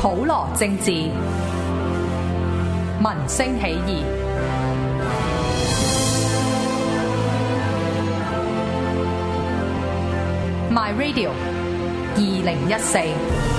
普羅政治，民聲起義。My Radio 2014。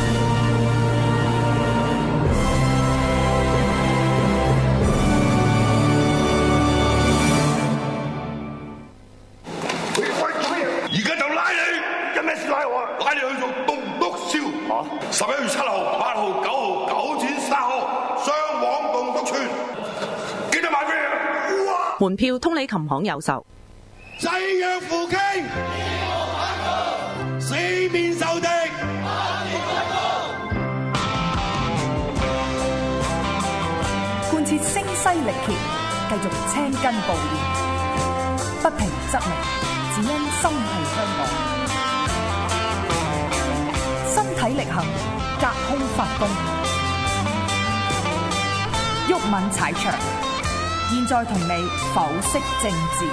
11月7號、8號、9號、9展3號，雙黃棟篤串，記得買飛啊！ 門票通利琴行有售。 濟弱扶傾，四面受敵， 貫徹聲嘶力竭，繼續青筋暴現，不平則鳴，只因心繫香港。身體力行，隔空發功，毓民踩場，現在同你剖析政治。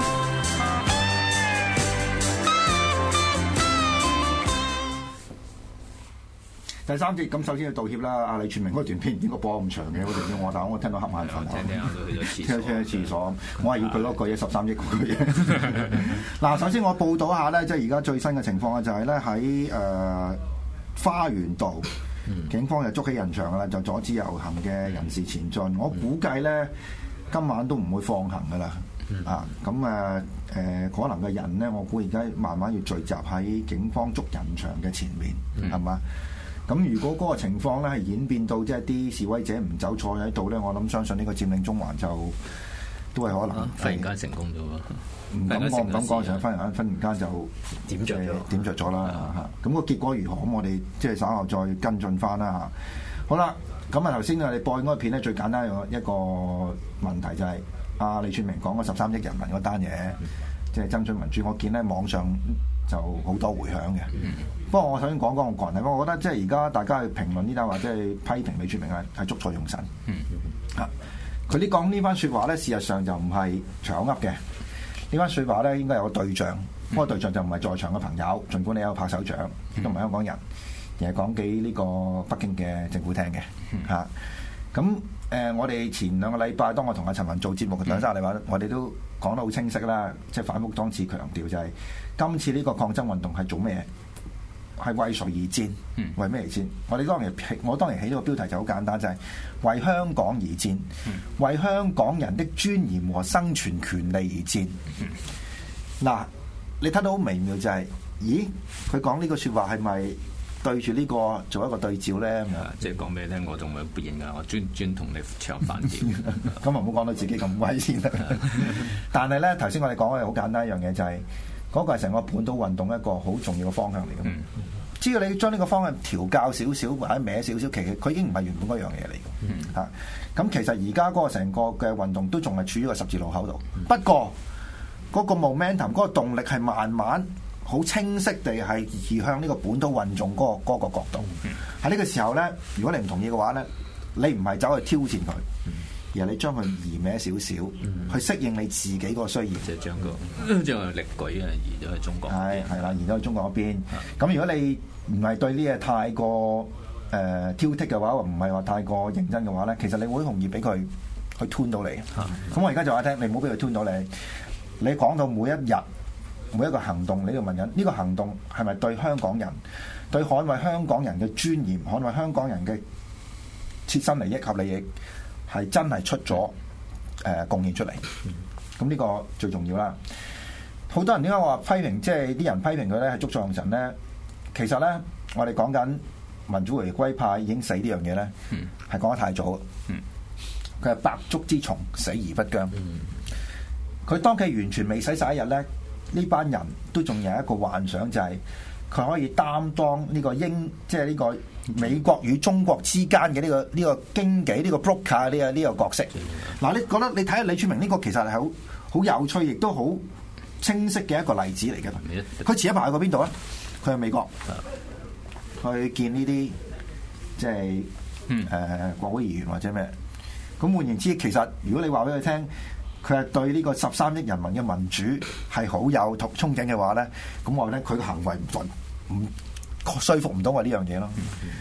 第三節，咁首先要道歉啦，阿李柱銘嗰段片應該播咁長嘅，我哋要我聽到瞌眼瞓，聽咗廁所，我係要佢嗰個嘢13億嗰個嘢。嗱，首先我報道下咧，即係而家最新嘅情況啊，就係咧喺花園道，警方就捉起人牆啦，就阻止遊行嘅人士前進。我估計咧，今晚都唔會放行噶啦，咁可能嘅人咧，我估而家慢慢要聚集喺警方捉人牆嘅前面，係嘛？咁如果嗰個情況咧係演變到即係啲示威者唔走坐喺度咧，我諗相信呢個佔領中環就都係可能忽然間成功咗喎。 唔敢講，成日忽然間就點着咗啦嚇！咁個結果如何？咁我哋即係稍後再跟進翻啦嚇。好啦，咁啊頭先我哋播嗰個片咧，最簡單一個問題就係阿李柱銘講嗰13億人民嗰單嘢，即係爭取民主。我見咧網上就好多迴響嘅。不過我首先講個個人睇，我覺得即係而家大家去評論呢單或者係批評李柱銘係捉錯用神。佢呢講呢番説話咧，事實上就唔係長噏嘅。呢番説話咧應該有個對象，嗰個對象就唔係在場嘅朋友，儘管你有拍手掌，亦都唔係香港人，而係講俾呢個北京嘅政府聽嘅嚇。咁我哋前2個禮拜，當我同阿陳文做節目嘅2-3個禮拜，我哋都講得好清晰啦，即係反覆多次強調就係今次呢個抗爭運動係做咩？係為誰而戰？為咩而戰？我當年起呢個標題就好簡單，就係為香港而戰，為香港人的尊嚴和生存權利而戰。嗱，你睇到好微妙就係，咦？佢講呢個説話係咪對住呢個做一個對照咧？ 即係講俾你聽，我仲會變㗎，我專同你唱反調。 咁啊，唔好講到自己咁威先啦。但係咧，頭先我哋講嘅好簡單一樣嘢就係。嗰個係成個本土運動一個好重要嘅方向嚟嘅。只要你將呢個方向調校少少或者歪少少，其實佢已經唔係原本嗰樣嘢嚟嘅。咁其實而家嗰個成個嘅運動都仲係處於個十字路口度。不過嗰個 momentum 嗰個動力係慢慢好清晰地係移向呢個本土運動嗰個角度。喺呢個時候咧，如果你唔同意嘅話咧，你唔係走去挑戰佢。而係你將佢移歪少少，去適應你自己個需要， 即係將個力舉啊移咗去中國。 係啦，移咗去中國嗰邊。咁如果你唔係對呢嘢太過挑剔嘅話，唔係話太過認真嘅話咧，其實你會容易俾佢去 turn 到你。咁我而家就話聽，你唔好俾佢 turn 到你。你講到每一日每一個行動，你要問緊呢個行動係咪對香港人、對捍衛香港人嘅尊嚴、捍衛香港人嘅切身利益及利益？係真係出咗貢獻出嚟，咁呢個最重要啦。好多人點解話批評，即係啲人批評佢咧係捉錯用神咧？其實咧，我哋講緊民主回歸派已經死呢樣嘢咧，係講得太早。佢係百足之蟲，死而不僵。佢當佢完全未死晒一日咧，呢班人都仲有一個幻想，就係佢可以擔當呢個即係呢個美國與中國之間嘅呢個經紀呢個 broker 呢個角色。嗱，你覺得你睇下李柱銘呢個其實係好有趣，亦都好清晰嘅一個例子嚟嘅。佢前一排去過邊度啊？佢去美國去見呢啲即係國會議員或者咩？咁換言之，其實如果你話俾佢聽，佢係對呢個13億人民嘅民主係好有憧憬嘅話咧，咁我咧佢嘅行為唔說服唔到我呢樣嘢咯。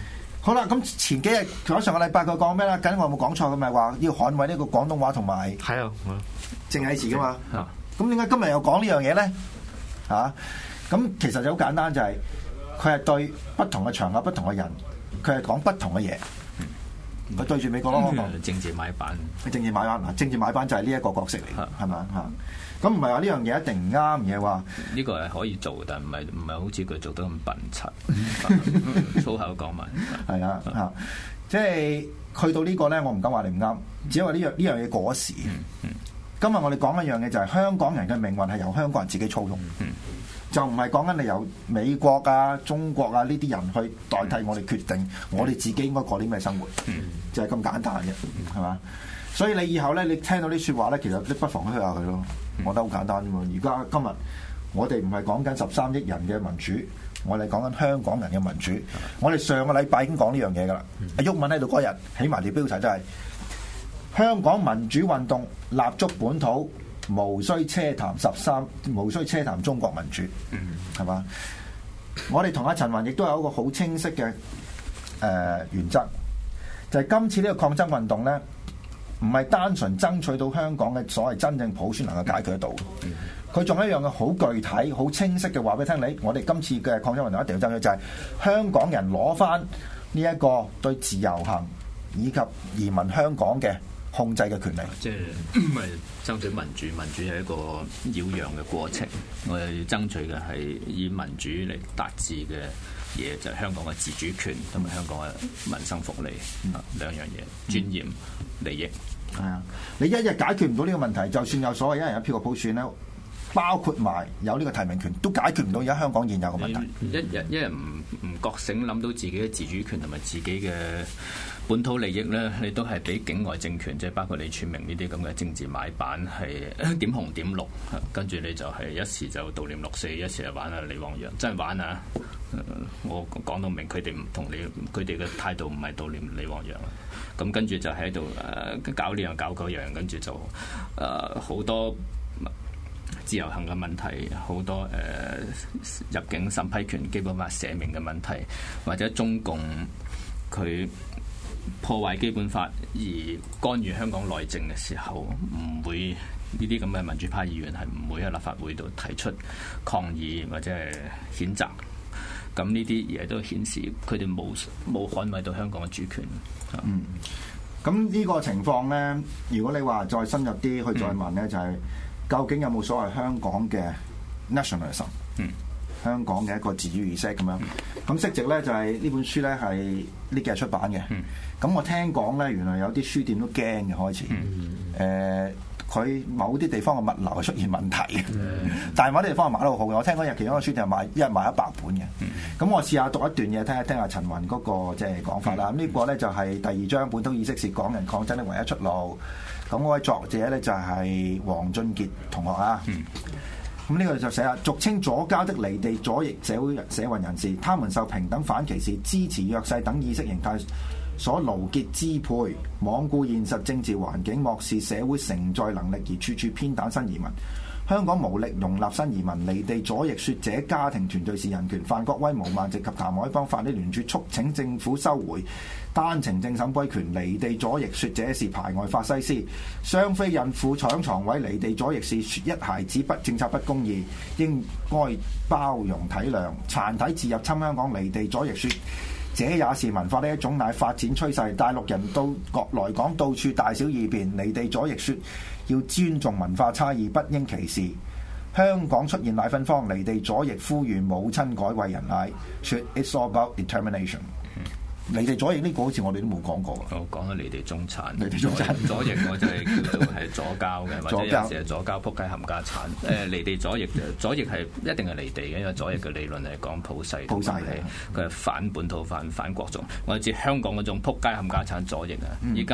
好啦，咁前幾日上個禮拜佢講咩啦？緊我有冇講錯？佢咪話要捍衛呢個廣東話同埋係啊， 正體字噶嘛？咁點解今日又講呢樣嘢咧？咁其實就好簡單，就係佢係對不同嘅場合、不同嘅人，佢係講不同嘅嘢。佢對住美國咯， 政治買辦， 政治買辦嗱，政治買辦就係呢一個角色嚟，係咪？咁唔係話呢樣嘢一定唔啱，而係話呢個係可以做，但唔係好似佢做得咁笨柒，粗口講埋。 係啊，即係去到呢個咧，我唔敢話你唔啱，只係話呢樣嘢過時。今日我哋講一樣嘢就係香港人嘅命運係由香港人自己操縱，就唔係講緊你由美國啊、中國啊呢啲人去代替我哋決定我哋自己應該過啲咩生活，就係咁簡單嘅，係嘛？所以你以後咧，你聽到啲説話咧，其實你不妨去下佢咯。我覺得好簡單啫嘛。而家今日我哋唔係講緊13億人嘅民主，我哋講緊香港人嘅民主。我哋上個禮拜已經講呢樣嘢㗎啦。阿毓民喺度嗰日起埋條標題就係香港民主運動立足本土，無需奢談中國民主，係嘛？我哋同阿陳雲亦都有一個好清晰嘅原則，就係今次呢個抗爭運動咧，唔係單純爭取到香港嘅所謂真正普選能夠解決得到，佢仲有一樣嘅好具體、好清晰嘅話俾你聽。我哋今次嘅抗爭運動一定要爭取就係香港人攞翻呢一個對自由行以及移民香港嘅控制嘅權利。 即係唔係爭取民主？民主係一個擾攘嘅過程。我哋爭取嘅係以民主嚟達至嘅嘢，就係香港嘅自主權同埋香港嘅民生福利兩樣嘢，尊嚴、利益。 係啊，你一日解決唔到呢個問題，就算有所謂一人一票嘅普選咧，包括埋有呢個提名權，都解決唔到而家香港現有嘅問題。 一日唔覺醒諗到自己嘅自主權同埋自己嘅本土利益咧，你都係俾境外政權，即係包括李柱銘呢啲咁嘅政治買辦係點紅點綠，跟住你就係一時就悼念6·4，一時就玩下李旺陽，真係玩啊！我講到明，佢哋唔同你，佢哋嘅態度唔係悼念李旺陽，咁跟住就喺度搞呢樣搞嗰樣，跟住就好多自由行嘅問題，好多入境審批權、基本法寫明嘅問題，或者中共佢破壞基本法而干預香港內政嘅時候，唔會呢啲咁嘅民主派議員係唔會喺立法會度提出抗議或者係譴責。咁呢啲嘢都顯示佢哋冇捍衛到香港嘅主權。 咁呢個情況咧，如果你話再深入啲去再問咧，就係究竟有冇所謂香港嘅 nationalism？香港嘅一個自主意識咁樣。咁息直咧就係呢本書咧係呢幾日出版嘅。咁我聽講咧，原來有啲書店都驚嘅開始。佢某啲地方嘅物流係出現問題嘅，但係某啲地方係賣得好好嘅。我聽講其中一個書店係一日賣100本嘅。咁我試下讀一段嘢，聽下陳雲嗰個即係講法啦。咁呢個咧就係第2章，本土意識是港人抗爭的唯一出路。咁嗰位作者咧就係黃俊傑同學啊。咁呢個就寫啦，俗稱左膠的離地左翼社運人士，他們受平等反歧視、支持弱勢等意識形態所奴結支配，罔顧現實政治環境，漠視社會承載能力而處處偏袒新移民。香港無力容納新移民，離地左翼說這家庭團聚是人權。范國威、毛孟靜及譚凱邦發起聯署，促請政府收回單程證審歸權。離地左翼說這是排外法西斯。雙非孕婦搶床位，離地左翼是說一孩子政策不公義，應該包容體諒。殘體自入侵香港，離地左翼說這也是文化的一種，乃發展趨勢。大陸人到來港到處大小異變，離地左翼說要尊重文化差異，不應歧視。香港出現奶粉荒，離地左翼呼籲母親改餵人奶，說 It's all about determination。離地左翼呢個好似我哋都冇講過。 我講咗離地中產， 離地中產左翼我就係叫做係左膠嘅，或者有時係左膠撲街冚家產。離地左翼係一定係離地嘅，因為左翼嘅理論係講普世嘅，佢係反本土、反國族。我哋知香港嗰種撲街冚家產左翼啊，依家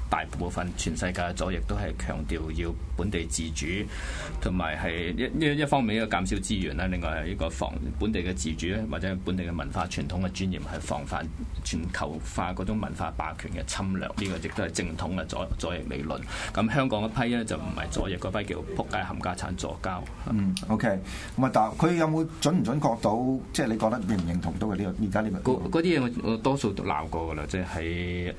大部分全世界嘅左翼都係強調要本地自主，同埋係一方面呢個減少資源啦，另外係呢個防本地嘅自主咧，或者本地嘅文化傳統嘅尊嚴係防範全球化嗰種文化霸權嘅侵略。呢個亦都係正統嘅左翼理論。咁香港嗰批咧就唔係左翼，嗰批叫仆街冚家產左膠。 OK。咁啊，但佢有冇準唔準確到？即係你覺得認唔認同到嘅呢個而家呢個？嗰啲嘢我多數都鬧過㗎啦，即係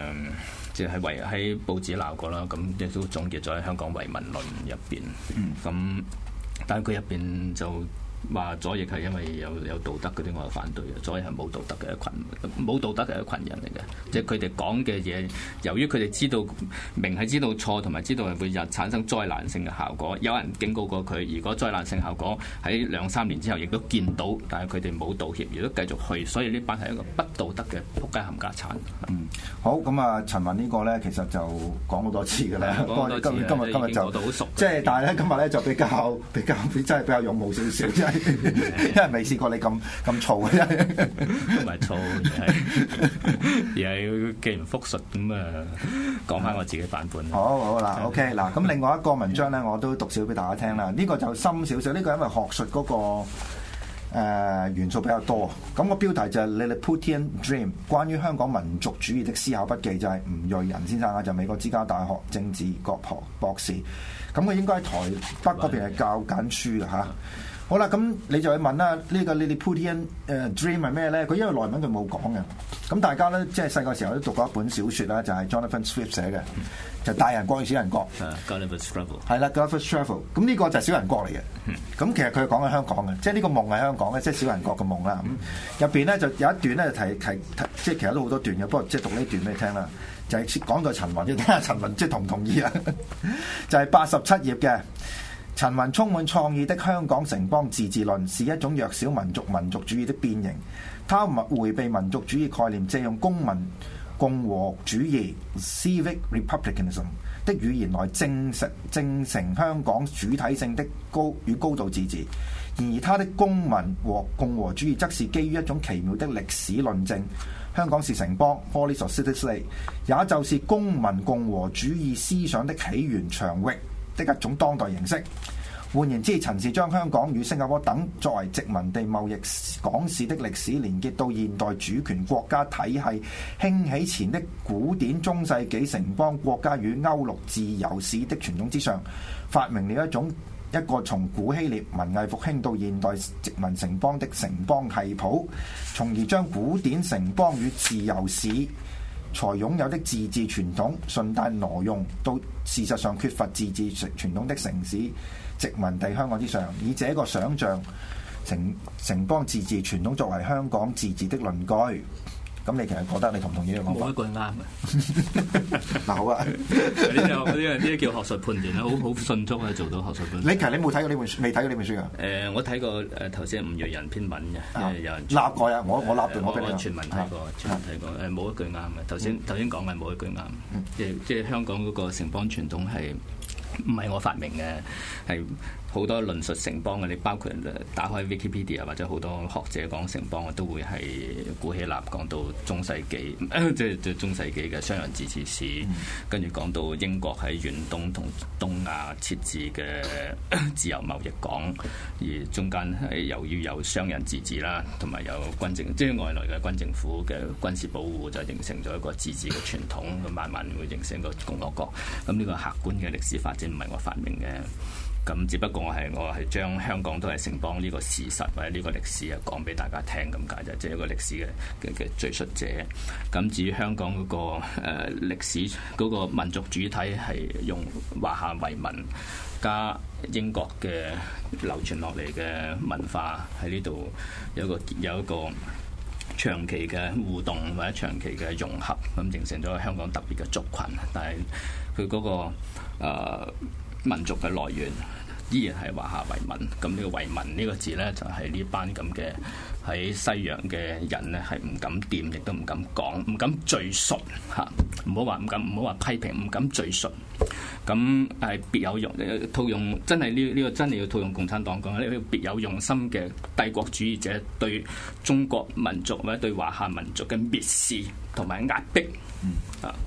喺報紙鬧過啦，咁亦都總結咗喺香港遺民論入邊。咁但係佢入邊就話左翼係因為有道德嗰啲，我係反對嘅。左翼係冇道德嘅冇道德嘅一群人嚟嘅，即係佢哋講嘅嘢，由於佢哋知道錯，同埋知道係會產生災難性嘅效果。有人警告過佢，如果災難性效果喺2-3年之後亦都見到，但係佢哋冇道歉，亦都繼續去，所以呢班係一個不道德嘅仆街冚家產。 好，咁啊，陳雲呢個咧其實就講好多次㗎啦。今日就即係，但係咧今日咧就比較真係比較勇武少少，因為未試過你咁燥嘅， 唔係燥，而係既然複述咁啊，講翻我自己版本。 好啦 ，OK 嗱，咁另外一個文章咧，我都讀少俾大家聽啦。呢個就深少少，呢個因為學術嗰個元素比較多。咁個標題就係 Lilliputian Dream， 關於香港民族主義的思考筆記，就係吳叡人先生啊，就美國之家大學政治學博士。咁佢應該喺台北嗰邊係教緊書嘅嚇。好啦，咁你就去問啦，呢個 Lilliputian Dream 係咩咧？佢因為內文佢冇講嘅。咁大家咧即係細個時候都讀過一本小說啦，就係 Jonathan Swift 寫嘅，就大人國與小人國。 Gulliver's Travel 係啦 Gulliver's Travel。咁呢個就係小人國嚟嘅。咁其實佢係講緊香港嘅，即係呢個夢係香港嘅，即係小人國嘅夢啦。咁入邊咧就有一段咧就提，即係其實都好多段嘅，不過即係讀呢段俾你聽啦。就係講到陳雲，要睇下陳雲即係同唔同意啊？就係87頁嘅。陳雲充滿創意的香港城邦自治論是一種弱小民族主義的變形，他迴避民族主義概念，借用公民共和主義 （civic republicanism） 的語言來證成香港主體性的高度自治。然而，他的公民和共和主義則是基於一種奇妙的歷史論證。香港是城邦 （Polis or City-State），也就是公民共和主義思想的起源場域的一種當代形式。換言之，陳氏將香港與新加坡等作為殖民地貿易港市的歷史連結到現代主權國家體系興起前的古典中世紀城邦國家與歐陸自由史的傳統之上，發明了一個從古希臘文藝復興到現代殖民城邦的城邦系譜，從而將古典城邦與自由史才擁有的自治傳統順帶挪用到事實上缺乏自治傳統的城市殖民地香港之上，以這個想像城邦自治傳統作為香港自治的論據。咁你其實覺得你同唔同意呢個講法？ 冇一句啱嘅。 嗱好啊， 呢啲叫學術判斷啦，好迅速啊，做到學術判斷。 你其實你冇睇過呢本書，未睇過呢本書㗎？ 我睇過頭先吳叡人篇文嘅，有人立過啊，我立段我俾你。 全文睇過，冇一句啱嘅。頭先講嘅冇一句啱，即係香港嗰個城邦傳統係唔係我發明嘅，係好多論述城邦嘅，你包括打開 Wikipedia 或者好多學者講城邦，都會係古希臘講到中世紀，即係中世紀嘅商人自治史，跟住講到英國喺遠東同東亞設置嘅自由貿易港，而中間係由於有商人自治啦，同埋有軍政，即係外來嘅軍政府嘅軍事保護，就形成咗一個自治嘅傳統，慢慢會形成一個共和國。咁呢個客觀嘅歷史發展唔係我發明嘅。咁只不過我係將香港都係城邦呢個事實或者呢個歷史啊講俾大家聽咁解啫，即係一個歷史嘅敘述者。咁至於香港嗰個歷史嗰個民族主體係用華夏遺民加英國嘅流傳落嚟嘅文化喺呢度有一個長期嘅互動或者長期嘅融合，咁形成咗香港特別嘅族群。但係佢嗰個民族嘅來源依然係華夏遺民，咁呢個遺民呢個字呢，就係呢班咁嘅喺西洋嘅人呢，係唔敢掂，亦都唔敢講，唔敢敘述嚇，唔好話批評，唔敢敘述。咁係別有用，套用真係呢個真係要套用共產黨講，呢個別有用心嘅帝國主義者對中國民族或者對華夏民族嘅蔑視同埋壓迫啊！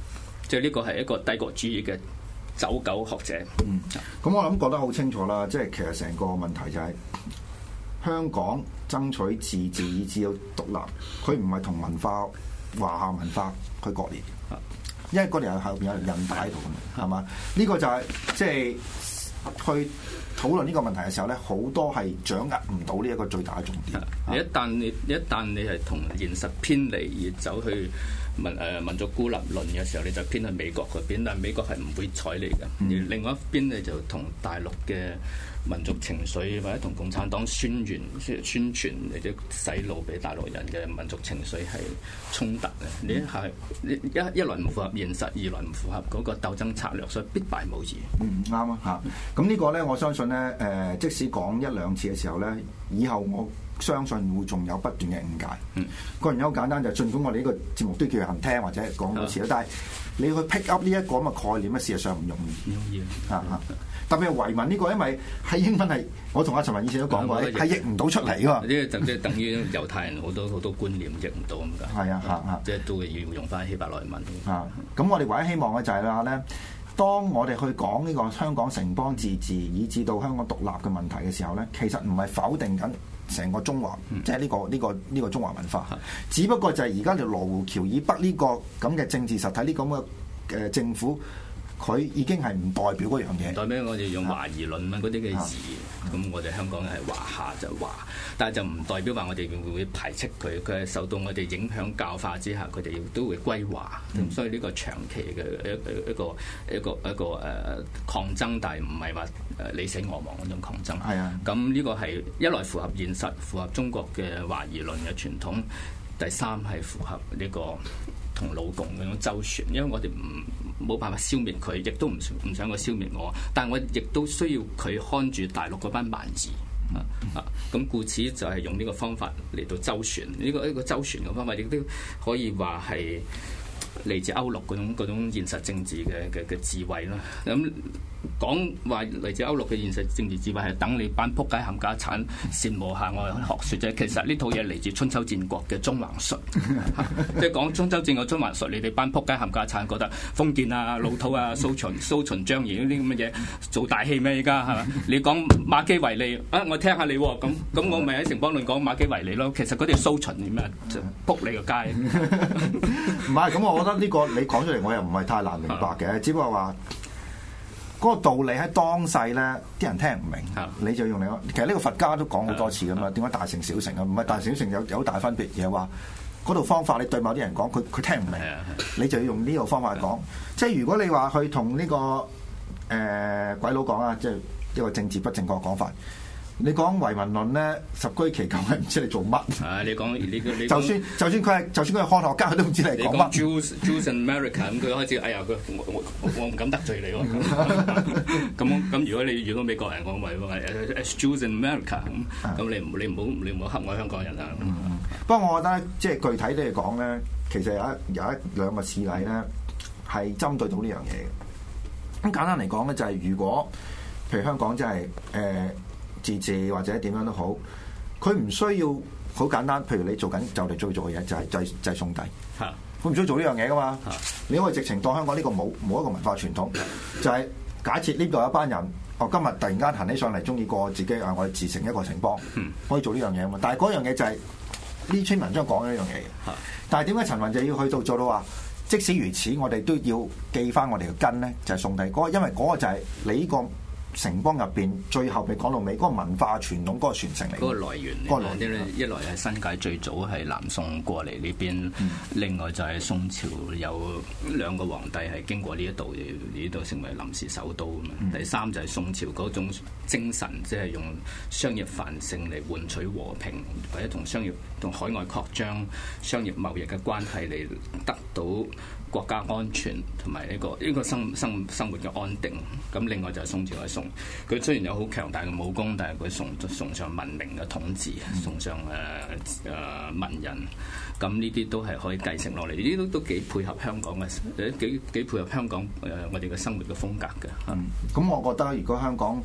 即係呢個係一個帝國主義嘅走狗學者。 咁我諗覺得好清楚啦，即係其實成個問題就係、香港爭取自治以至到獨立，佢唔係同文化華夏文化去割裂，因為嗰條後邊有人大喺度㗎嘛，係嘛？呢個就係即係去討論呢個問題嘅時候咧，好多係掌握唔到呢一個最大嘅重點。 你一旦你係同現實偏離而走去民族孤立論嘅時候，你就偏去美國嗰邊，但係美國係唔會睬你嘅。而另外一邊你就同大陸嘅民族情緒或者同共產黨宣傳或者洗腦俾大陸人嘅民族情緒係衝突嘅。你一來唔符合現實，二來唔符合嗰個鬥爭策略，所以必敗無疑。 啱啊嚇！咁呢個咧，我相信咧即使講一兩次嘅時候咧，以後我相信會仲有不斷嘅誤解。個原因好簡單，就係儘管我哋呢個節目都叫人聽或者講多次啦，但係你去 pick up 呢一個咁嘅概念咧，事實上唔容易嚇。特別係遺民呢個，因為喺英文係我同阿陳文以前都講過，係譯唔到出嚟㗎。 呢個就等於猶太人好多觀念譯唔到咁解。 係啊即係都要用翻希伯來文。 咁我哋唯一希望嘅就係話咧，當我哋去講呢個香港城邦自治以至到香港獨立嘅問題嘅時候咧，其實唔係否定緊成個中華，即係呢個中華文化。只不過就係而家條羅湖橋以北呢個咁嘅政治實體，呢咁嘅政府。佢已經係唔代表嗰樣嘢， 代表我哋用華夷論啊嗰啲嘅夷，咁我哋香港係華夏就華，但係就唔代表話我哋會排斥佢，佢係受到我哋影響教化之下，佢哋亦都會歸華。所以呢個長期嘅一個抗爭，但係唔係話你死我亡嗰種抗爭。係啊，咁呢個係一來符合現實，符合中國嘅華夷論嘅傳統；第三係符合呢個同老共嗰種周旋，因為我哋冇辦法消滅佢，亦都唔想佢消滅我，但係我亦都需要佢看住大陸嗰班蠻夷咁故此就係用呢個方法嚟到周旋，呢個周旋嘅方法亦都可以話係嚟自歐陸嗰種現實政治嘅智慧啦。咁講話嚟自歐陸嘅現實政治智慧係等你班仆街冚家產羨慕下我學説啫。其實呢套嘢嚟自春秋戰國嘅中橫術，即係講春秋戰國中橫術，你哋班仆街冚家產覺得封建啊、老土啊、蘇秦張儀呢啲咁嘅嘢做大戲咩？而家係嘛？你講馬基維利啊，我聽下你喎，咁我咪喺城邦論講馬基維利咯。其實嗰啲蘇秦點啊，仆你個街。 唔係，咁我覺得呢個你講出嚟，我又唔係太難明白嘅，只不過話。嗰個道理喺當世咧，啲人聽唔明，你就用嚟講。其實呢個佛家都講好多次噶嘛，點解大乘小乘啊？唔係大乘小乘有大分別，而係話嗰套方法你對某啲人講，佢聽唔明，你就要用呢個方法去講。即係如果你話去同呢個鬼佬講啊，即係一個政治不正確嘅講法。你講遺民論咧，十居其九係唔知你做乜。 你講你就算佢係科學家，佢都唔知你講乜。 Jews in America 咁，佢開始哎呀，我唔敢得罪你喎。咁如果你遇到美國人講話Jews in America 咁你唔好黑我香港人啊。 不過我覺得即係具體啲嚟講咧，其實有一兩個事例咧係針對到呢樣嘢嘅。咁簡單嚟講咧，就係如果譬如香港真係自治或者點樣都好，佢唔需要好簡單。譬如你做緊就嚟做嘅嘢，就係送遞。佢唔需要做呢樣嘢噶嘛。你可以直情當香港呢個冇一個文化傳統，就係假設呢度有一班人，今日突然間行起上嚟，中意過自己我哋自成一個城邦，可以做呢樣嘢啊嘛。但係嗰樣嘢就係呢篇文章講嘅一樣嘢嘅。但係點解陳雲就要去到做到話，即使如此，我哋都要記翻我哋嘅根咧，就係送遞嗰個，因為嗰個就係你呢個城邦入邊最後未講到尾嗰個文化傳統嗰個傳承嚟，嗰個來源。 一來係新界最早係南宋過嚟呢邊，另外就係宋朝有兩個皇帝係經過呢度成為臨時首都啊嘛。第三就係宋朝嗰種精神，即係用商業繁盛嚟換取和平，或者同海外擴張商業貿易嘅關係嚟得到國家安全同埋呢個生活嘅安定。咁另外就係宋朝嘅宋，佢雖然有好強大嘅武功，但係佢崇尚文明嘅統治，崇尚文人。咁呢啲都係可以繼承落嚟，呢啲都幾配合香港嘅，幾配合香港我哋嘅生活嘅風格嘅。 咁我覺得如果香港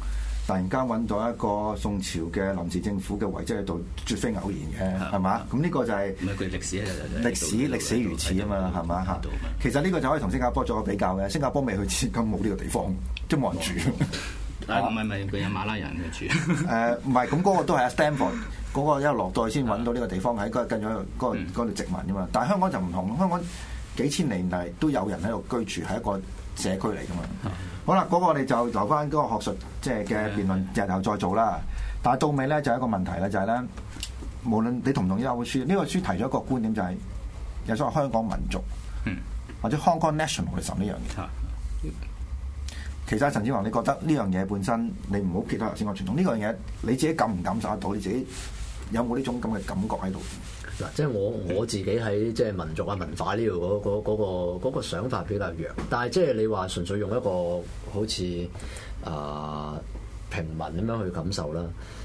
突然間揾到一個宋朝嘅臨時政府嘅遺跡喺度，絕非偶然嘅，係嘛？咁呢個就係唔係佢歷史如此啊嘛，係嘛嚇？其實呢個就可以同新加坡做個比較嘅，新加坡未去至今冇呢個地方，即係冇人住。 唔係佢有馬拉人去住。 唔係，咁嗰個都係阿 Stanford 嗰個一路落到去先揾到呢個地方，喺跟咗嗰度殖民㗎嘛。但係香港就唔同，香港幾千年嚟都有人喺度居住，係一個社區嚟㗎嘛。好啦，嗰個我哋就留翻嗰個學術即係嘅辯論，日後再做啦。但係到尾咧就係一個問題咧，就係咧，無論你同唔同意呢本書，呢個書提咗一個觀點，就係有所謂香港民族，或者 Hong Kong nationalism 呢樣嘢。其實陳志宏，你覺得呢樣嘢本身，你唔好撇開頭先個傳統，呢樣嘢你自己感唔感受得到？你自己有冇呢種咁嘅感覺喺度？ 嗱，即係我自己喺即係民族啊文化呢度嗰個想法比較弱，但係即係你話純粹用一個好似平民咁樣去感受啦。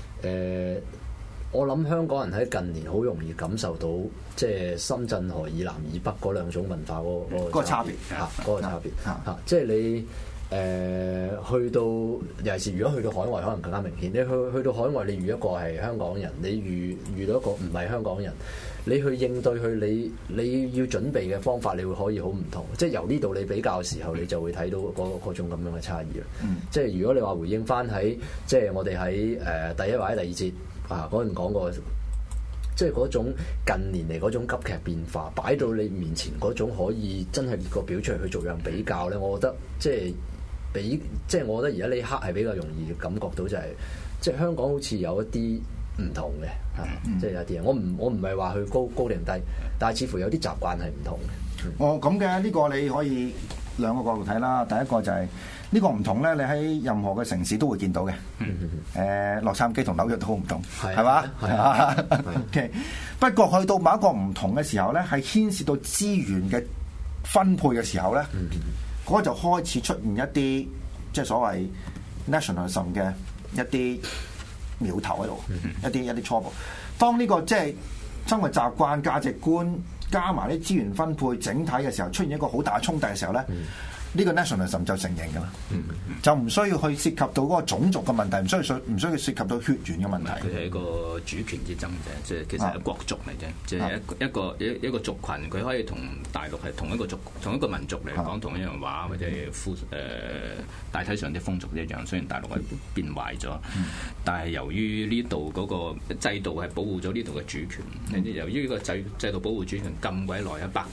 我諗香港人喺近年好容易感受到，即係深圳河以南以北嗰兩種文化嗰個差別嚇，嗰個差別嚇，即係你。去到尤其是如果去到海外，可能更加明顯。你去到海外，你遇一個係香港人，你遇到一個唔係香港人，你去應對佢，你要準備嘅方法，你會可以好唔同。即係由呢度你比較嘅時候，你就會睇到嗰種咁樣嘅差異啦。即係如果你話回應翻喺即係我哋喺第一或者第二節嗰陣講過。即係嗰種近年嚟嗰種急劇變化，擺到你面前嗰種可以真係列個表出嚟去做樣比較咧，我覺得即係我覺得而家呢一刻係比較容易感覺到就係、即係香港好似有一啲唔同嘅，即係有啲嘢。我唔係話佢高定低，但係似乎有啲習慣係唔同嘅。 咁嘅呢個你可以兩個角度睇啦。第一個就係、呢個唔同咧，你喺任何嘅城市都會見到嘅。洛杉磯同紐約都好唔同，係嘛？OK。不過去到某一個唔同嘅時候咧，係牽涉到資源嘅分配嘅時候咧，嗰就開始出現一啲即係所謂 nationalism 嘅一啲苗頭喺度，一啲初步。當呢個即係生活習慣、價值觀加埋啲資源分配整體嘅時候，出現一個好大嘅衝突嘅時候咧。呢個 nationalism 就成型㗎啦，就唔需要去涉及到嗰個種族嘅問題，唔需要涉及到血緣嘅問題。 佢係一個主權之爭啫，即係其實係國族嚟啫，即係一個族群，佢可以同大陸係同一個民族嚟講同一樣話，或者大體上啲風俗一樣。雖然大陸係變壞咗，但係由於呢度嗰個制度係保護咗呢度嘅主權，由於呢個制度保護主權咁鬼耐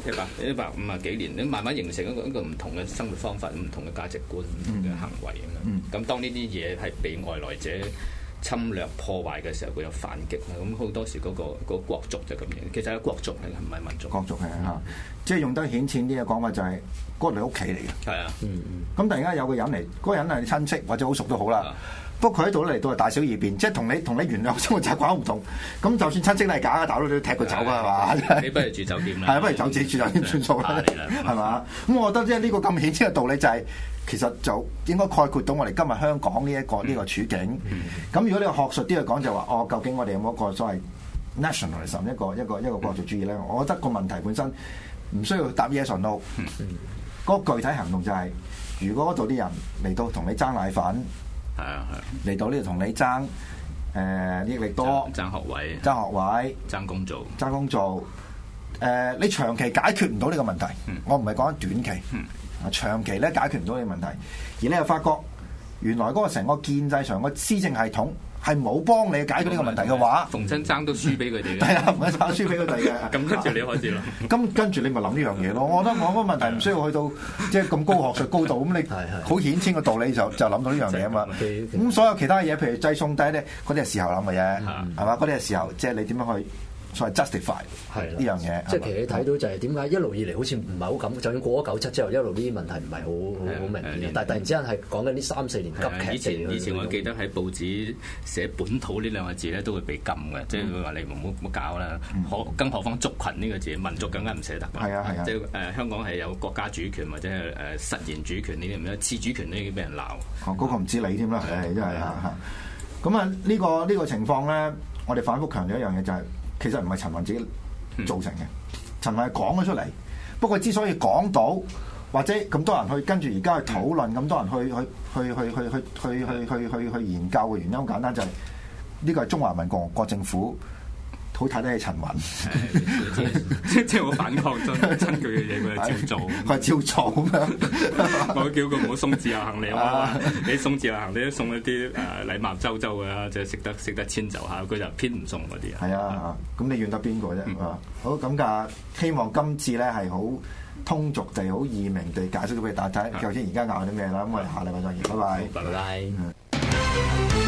150幾年，你慢慢形成一個唔同嘅生活方法、唔同嘅價值觀、唔同嘅行為咁。當呢啲嘢係被外來者侵略破壞嘅時候，佢有反擊啦。咁好多時嗰個國族就咁樣。其實係國族嚟嘅，唔係民族。國族係嚇，即係用得顯淺啲嘅講法就係嗰個你屋企嚟嘅。係啊，咁突然間有個人嚟，嗰個人係親戚或者好熟都好啦。不過佢喺度嚟到係大小二變，即係同你原來生活習慣唔同。咁就算親戚係假嘅，大佬都要踢佢走㗎係嘛？你不如住酒店啦，係不如走自己住酒店算數啦，係嘛？咁我覺得即係呢個咁顯淺嘅道理就係、其實就應該概括到我哋今日香港呢一個處境。咁如果你學術啲去講就話究竟我哋有冇一個所謂 nationalism 一個國族主義咧？我覺得個問題本身唔需要答 yes or no。嗰個具體行動就係、如果嗰度啲人嚟到同你爭奶粉。嚟到呢度同你爭益力多，爭學位，爭工做，你長期解決唔到呢個問題。我唔係講緊短期，長期咧解決唔到呢個問題，而你又發覺原來嗰個成個建制上個施政系統係冇幫你解決呢個問題嘅話， 逢親爭都輸俾佢哋嘅， 係啊，逢親爭輸俾佢哋嘅。 咁跟住你開始咯， 咁跟住你咪諗呢樣嘢咯。我覺得我嗰個問題唔需要去到即係咁高學術高度，咁你好顯淺嘅道理就諗到呢樣嘢啊嘛。咁所有其他嘢，譬如制送低咧，嗰啲係時候諗嘅嘢，係嘛？嗰啲係時候，即係你點樣去所謂 justify 呢樣嘢。 即係其實你睇到就係點解一路以嚟好似唔係好咁，就算過咗97之後，一路呢啲問題唔係好明顯。但係突然之間係講緊呢3-4年急劇。 以前我記得喺報紙寫本土呢兩個字咧，都會被禁嘅，即係會話你唔好搞啦。更何況族群呢個字，民族更加唔捨得。係啊，即係香港係有國家主權或者係實現主權呢啲咁樣，次主權呢啲俾人鬧。嗰個唔知你添啦，真係嚇。咁啊，呢個情況咧，我哋反覆強調一樣嘢就係。其實唔係陳雲自己造成嘅，陳雲係講咗出嚟。不過之所以講到， 或者咁多人去跟住而家去討論，咁多人去研究嘅原因好簡單，就係呢個係中華人民共和國政府好睇得起陳雲， 即係我反抗真佢嘅嘢，佢係照做， 佢係照做咁樣。 我叫佢唔好鬆自由行李啊！你鬆自由行李都送一啲禮貌周周嘅啦，即係識得遷就下，佢就偏唔送嗰啲啊。 係啊，咁你怨得邊個啫？好咁㗎，希望今次咧係好通俗地、好易明地解釋到俾大家睇，究竟而家拗啲咩啦？咁我哋下禮拜再見，拜拜。 拜拜。